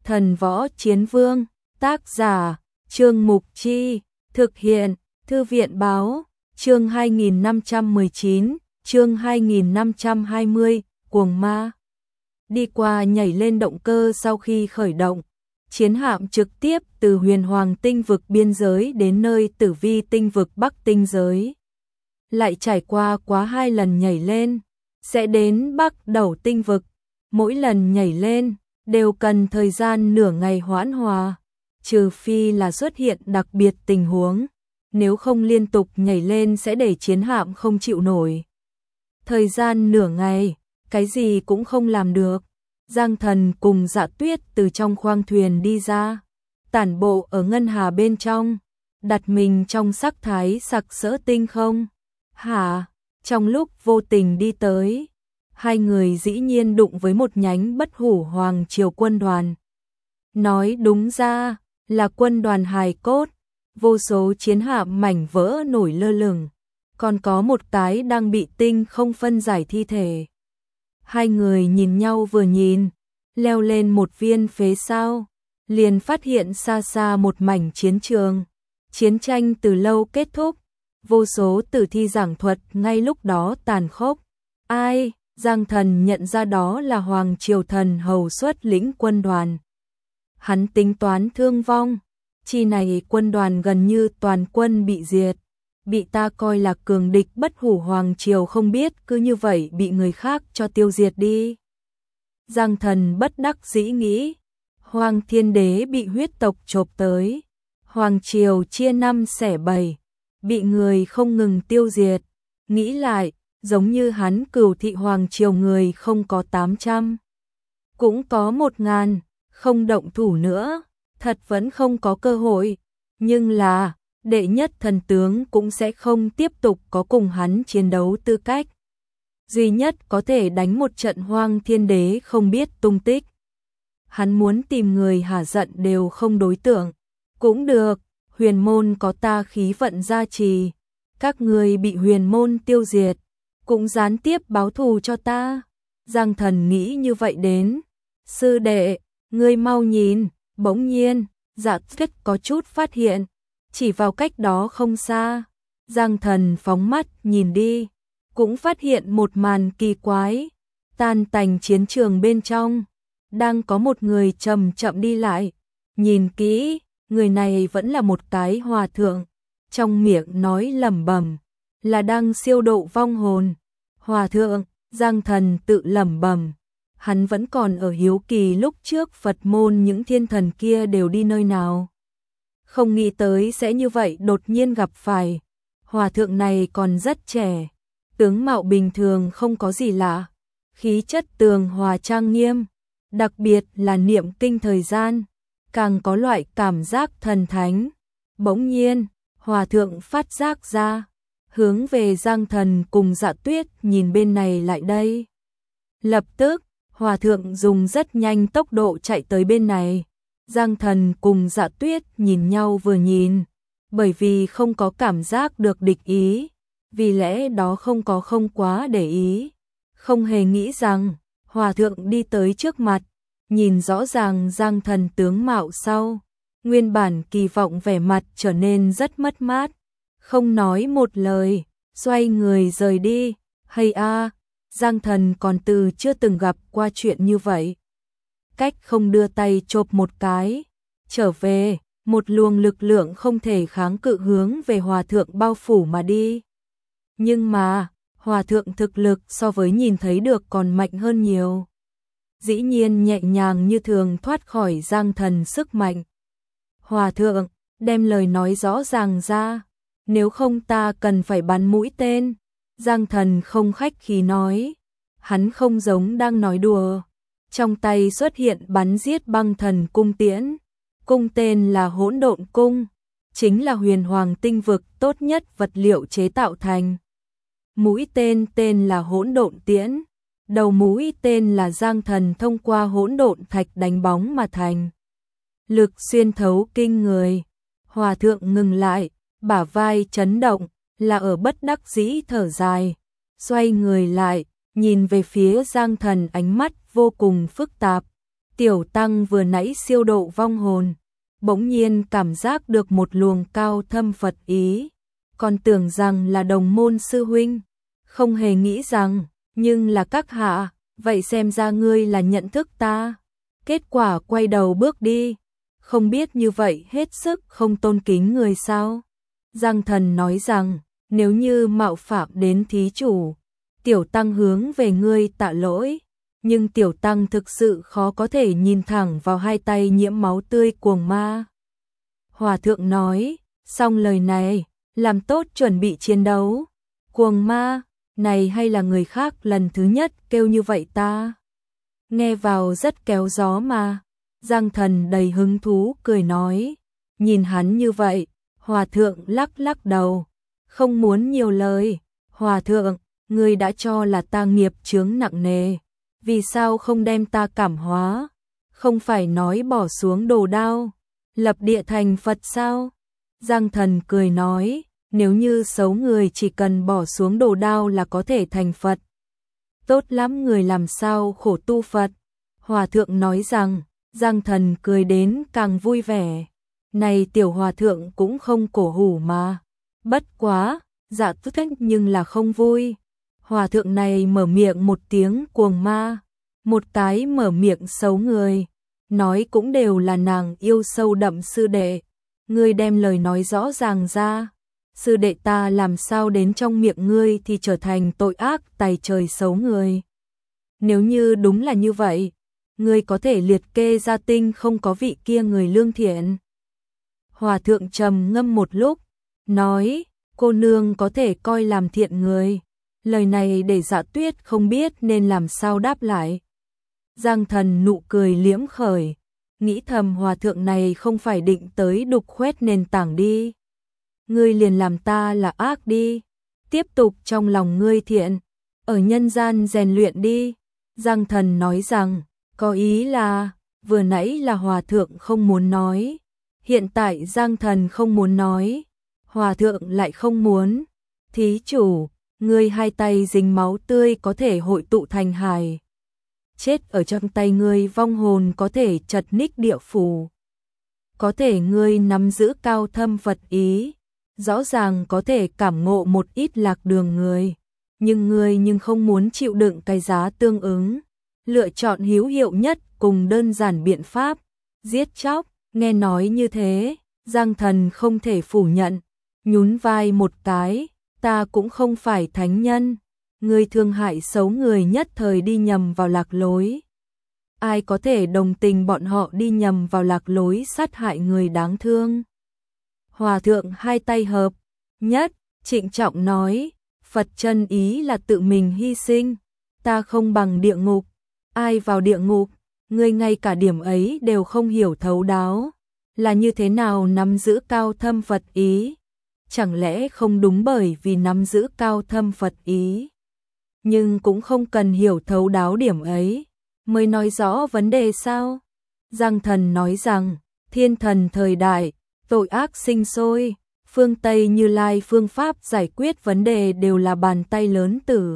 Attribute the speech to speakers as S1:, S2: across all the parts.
S1: Thần Võ Chiến Vương, tác giả, Trương Mục Chi, thực hiện, Thư viện Báo, chương 2519, chương 2520, Cuồng Ma. Đi qua nhảy lên động cơ sau khi khởi động, chiến hạm trực tiếp từ Huyền Hoàng tinh vực biên giới đến nơi Tử Vi tinh vực Bắc tinh giới. Lại trải qua quá 2 lần nhảy lên, sẽ đến Bắc Đẩu tinh vực. Mỗi lần nhảy lên đều cần thời gian nửa ngày hoãn hòa, trừ phi là xuất hiện đặc biệt tình huống, nếu không liên tục nhảy lên sẽ để chiến hạm không chịu nổi. Thời gian nửa ngày, cái gì cũng không làm được. Giang Thần cùng Dạ Tuyết từ trong khoang thuyền đi ra, tản bộ ở ngân hà bên trong, đặt mình trong sắc thái sặc sỡ tinh không. Trong lúc vô tình đi tới, hai người dĩ nhiên đụng với một nhánh Bất Hủ Hoàng Triều quân đoàn. Nói đúng ra là quân đoàn hài cốt, vô số chiến hạm mảnh vỡ nổi lơ lửng, còn có một cái đang bị tinh không phân giải thi thể. Hai người nhìn nhau vừa nhìn, leo lên một viên phế sao, liền phát hiện xa xa một mảnh chiến trường. Chiến tranh từ lâu kết thúc, vô số tử thi giảng thuật ngay lúc đó tàn khốc. Ai? Giang Thần nhận ra đó là Hoàng Triều Thần Hầu xuất lĩnh quân đoàn. Hắn tính toán thương vong, chi này quân đoàn gần như toàn quân bị diệt, bị ta coi là cường địch Bất Hủ Hoàng Triều không biết cứ như vậy bị người khác cho tiêu diệt đi. Giang Thần bất đắc dĩ nghĩ, Hoàng Thiên Đế bị huyết tộc chộp tới, Hoàng Triều chia 5 xẻ 7, bị người không ngừng tiêu diệt, nghĩ lại, giống như hắn Cửu Thị Hoàng Triều người không có 800, cũng có 1000, không động thủ nữa, thật vẫn không có cơ hội, nhưng là đệ nhất thần tướng cũng sẽ không tiếp tục có cùng hắn chiến đấu tư cách. Duy nhất có thể đánh một trận Hoàng Thiên Đế không biết tung tích. Hắn muốn tìm người hả giận đều không đối tượng. Cũng được, huyền môn có ta khí vận gia trì, các người bị huyền môn tiêu diệt, cũng gián tiếp báo thù cho ta. Giang Thần nghĩ như vậy đến. Sư đệ, ngươi mau nhìn, bỗng nhiên, Dạ Tuyết có chút phát hiện, chỉ vào cách đó không xa. Giang Thần phóng mắt nhìn đi, cũng phát hiện một màn kỳ quái. Tan tành chiến trường bên trong, đang có một người chậm chậm đi lại. Nhìn kỹ, người này vẫn là một cái hòa thượng, trong miệng nói lẩm bẩm, là đang siêu độ vong hồn. Hòa thượng, Giang Thần tự lẩm bẩm, hắn vẫn còn ở hiếu kỳ lúc trước Phật môn những thiên thần kia đều đi nơi nào. Không nghĩ tới sẽ như vậy đột nhiên gặp phải. Hòa thượng này còn rất trẻ, tướng mạo bình thường không có gì lạ, khí chất tường hòa trang nghiêm, đặc biệt là niệm kinh thời gian, càng có loại cảm giác thần thánh. Bỗng nhiên, hòa thượng phát giác ra, hướng về Giang Thần cùng Dạ Tuyết nhìn bên này lại đây. Lập tức, hòa thượng dùng rất nhanh tốc độ chạy tới bên này. Giang Thần cùng Dạ Tuyết nhìn nhau vừa nhìn, bởi vì không có cảm giác được địch ý, vì lẽ đó không quá để ý, không hề nghĩ rằng hòa thượng đi tới trước mặt, nhìn rõ ràng Giang Thần tướng mạo sau, nguyên bản kỳ vọng vẻ mặt trở nên rất mất mát, không nói một lời, xoay người rời đi. Hay a, Giang Thần còn từ chưa từng gặp qua chuyện như vậy. Cách không đưa tay chộp một cái, trở về, một luồng lực lượng không thể kháng cự hướng về hòa thượng bao phủ mà đi. Nhưng mà, hòa thượng thực lực so với nhìn thấy được còn mạnh hơn nhiều. Dĩ nhiên nhẹ nhàng như thường thoát khỏi Giang Thần sức mạnh. Hòa thượng, đem lời nói rõ ràng ra, nếu không ta cần phải bắn mũi tên. Giang Thần không khách khí nói, hắn không giống đang nói đùa. Trong tay xuất hiện bắn giết băng thần cung tiễn, cung tên là Hỗn Độn cung, chính là huyền hoàng tinh vực tốt nhất vật liệu chế tạo thành. Mũi tên tên là Hỗn Độn tiễn, đầu mũi tên là Giang Thần thông qua hỗn độn thạch đánh bóng mà thành. Lực xuyên thấu kinh người. Hòa thượng ngừng lại, bả vai chấn động, là ở bất đắc dĩ thở dài, xoay người lại, nhìn về phía Giang Thần, ánh mắt vô cùng phức tạp. Tiểu tăng vừa nãy siêu độ vong hồn, bỗng nhiên cảm giác được một luồng cao thâm Phật ý, còn tưởng rằng là đồng môn sư huynh, không hề nghĩ rằng, nhưng là các hạ, vậy xem ra ngươi là nhận thức ta. Kết quả quay đầu bước đi, không biết như vậy hết sức không tôn kính người sao. Giang Thần nói rằng, nếu như mạo phạm đến thí chủ, tiểu tăng hướng về ngươi tạ lỗi, nhưng tiểu tăng thực sự khó có thể nhìn thẳng vào hai tay nhiễm máu tươi cuồng ma. Hòa thượng nói, xong lời này, làm tốt chuẩn bị chiến đấu. Cuồng ma, này hay là người khác lần thứ nhất kêu như vậy ta? Nghe vào rất kéo gió mà. Giang Thần đầy hứng thú cười nói, nhìn hắn như vậy, hòa thượng lắc lắc đầu, không muốn nhiều lời. Hòa thượng, ngươi đã cho là ta nghiệp chướng nặng nề, vì sao không đem ta cảm hóa? Không phải nói bỏ xuống đồ đao, lập địa thành Phật sao? Giang Thần cười nói, nếu như xấu người chỉ cần bỏ xuống đồ đao là có thể thành Phật. Tốt lắm, người làm sao khổ tu Phật. Hòa thượng nói rằng, Giang Thần cười đến càng vui vẻ. Này tiểu hòa thượng cũng không cổ hủ mà. Bất quá, dạ tức thích nhưng là không vui. Hòa thượng này mở miệng một tiếng cuồng ma, một cái mở miệng xấu người. Nói cũng đều là nàng yêu sâu đậm sư đệ. Ngươi đem lời nói rõ ràng ra. Sư đệ ta làm sao đến trong miệng ngươi thì trở thành tội ác tày trời xấu người. Nếu như đúng là như vậy, ngươi có thể liệt kê ra tinh không có vị kia người lương thiện. Hòa thượng trầm ngâm một lúc, nói, cô nương có thể coi làm thiện người. Lời này để Dạ Tuyết không biết nên làm sao đáp lại. Giang Thần nụ cười liễm khởi, nghĩ thầm hòa thượng này không phải định tới đục khoét nền tảng đi. Ngươi liền làm ta là ác đi, tiếp tục trong lòng ngươi thiện, ở nhân gian rèn luyện đi. Giang Thần nói rằng, có ý là, vừa nãy là hòa thượng không muốn nói, hiện tại Giang Thần không muốn nói, hòa thượng lại không muốn. Thí chủ, ngươi hai tay dính máu tươi có thể hội tụ thành hài. Chết ở trong tay ngươi vong hồn có thể chật ních địa phủ. Có thể ngươi nắm giữ cao thâm Phật ý, rõ ràng có thể cảm ngộ một ít lạc đường người, nhưng ngươi không muốn chịu đựng cái giá tương ứng, lựa chọn hữu hiệu nhất cùng đơn giản biện pháp, giết chóc. Nghe nói như thế, Giang Thần không thể phủ nhận, nhún vai một cái, ta cũng không phải thánh nhân, ngươi thương hại xấu người nhất thời đi nhầm vào lạc lối. Ai có thể đồng tình bọn họ đi nhầm vào lạc lối sát hại người đáng thương. Hòa thượng hai tay hợp nhất, trịnh trọng nói, Phật chân ý là tự mình hy sinh, ta không bằng địa ngục. Ai vào địa ngục, ngươi ngay cả điểm ấy đều không hiểu thấu đáo, là như thế nào nắm giữ cao thâm Phật ý? Chẳng lẽ không đúng bởi vì nắm giữ cao thâm Phật ý, nhưng cũng không cần hiểu thấu đáo điểm ấy, mới nói rõ vấn đề sao? Giang Thần nói rằng, thiên thần thời đại, tội ác sinh sôi, phương Tây Như Lai phương pháp giải quyết vấn đề đều là bàn tay lớn tử.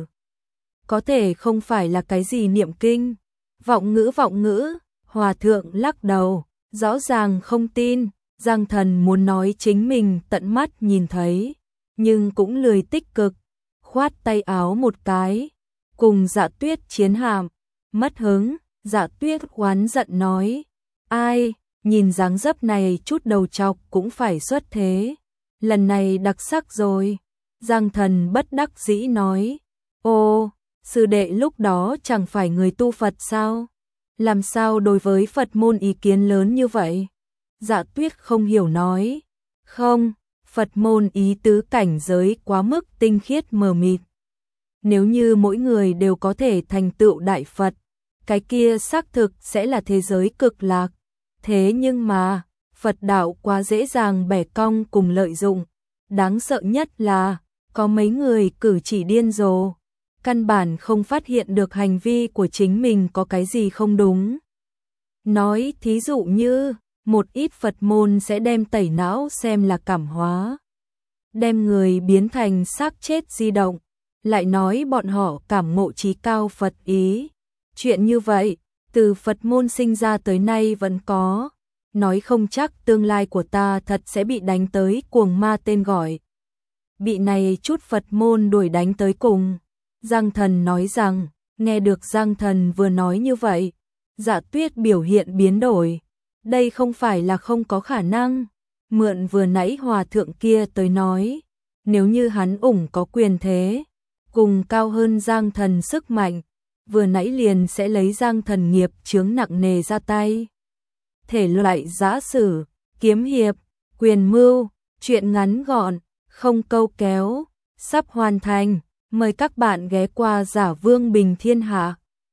S1: Có thể không phải là cái gì niệm kinh, vọng ngữ, hòa thượng lắc đầu, rõ ràng không tin. Giang Thần muốn nói chính mình tận mắt nhìn thấy, nhưng cũng lười tích cực, khoát tay áo một cái, cùng Dạ Tuyết chiến hạm. Mất hứng, Dạ Tuyết oán giận nói, ai, nhìn dáng dấp này chút đầu chọc cũng phải xuất thế, lần này đặc sắc rồi. Giang Thần bất đắc dĩ nói, ô, sư đệ lúc đó chẳng phải người tu Phật sao? Làm sao đối với Phật môn ý kiến lớn như vậy? Dạ Tuyết không hiểu nói, không, Phật môn ý tứ cảnh giới quá mức tinh khiết mờ mịt. Nếu như mỗi người đều có thể thành tựu đại Phật, cái kia xác thực sẽ là thế giới cực lạc. Thế nhưng mà, Phật đạo quá dễ dàng bẻ cong cùng lợi dụng. Đáng sợ nhất là, có mấy người cử chỉ điên rồ, căn bản không phát hiện được hành vi của chính mình có cái gì không đúng. Nói thí dụ như, một ít Phật môn sẽ đem tẩy não xem là cảm hóa, đem người biến thành xác chết di động, lại nói bọn họ cảm ngộ trí cao Phật ý. Chuyện như vậy, từ Phật môn sinh ra tới nay vẫn có, nói không chắc tương lai của ta thật sẽ bị đánh tới cuồng ma tên gọi. Bị này chút Phật môn đuổi đánh tới cùng. Giang Thần nói rằng, nghe được Giang Thần vừa nói như vậy, Dạ Tuyết biểu hiện biến đổi. Đây không phải là không có khả năng, mượn vừa nãy hòa thượng kia tới nói, nếu như hắn ủng có quyền thế, cùng cao hơn Giang Thần sức mạnh, vừa nãy liền sẽ lấy Giang Thần nghiệp chướng nặng nề ra tay. Thể loại giã sử, kiếm hiệp, quyền mưu, truyện ngắn gọn, không câu kéo, sắp hoàn thành. Mời các bạn ghé qua Giả Vương Bình Thiên Hạ.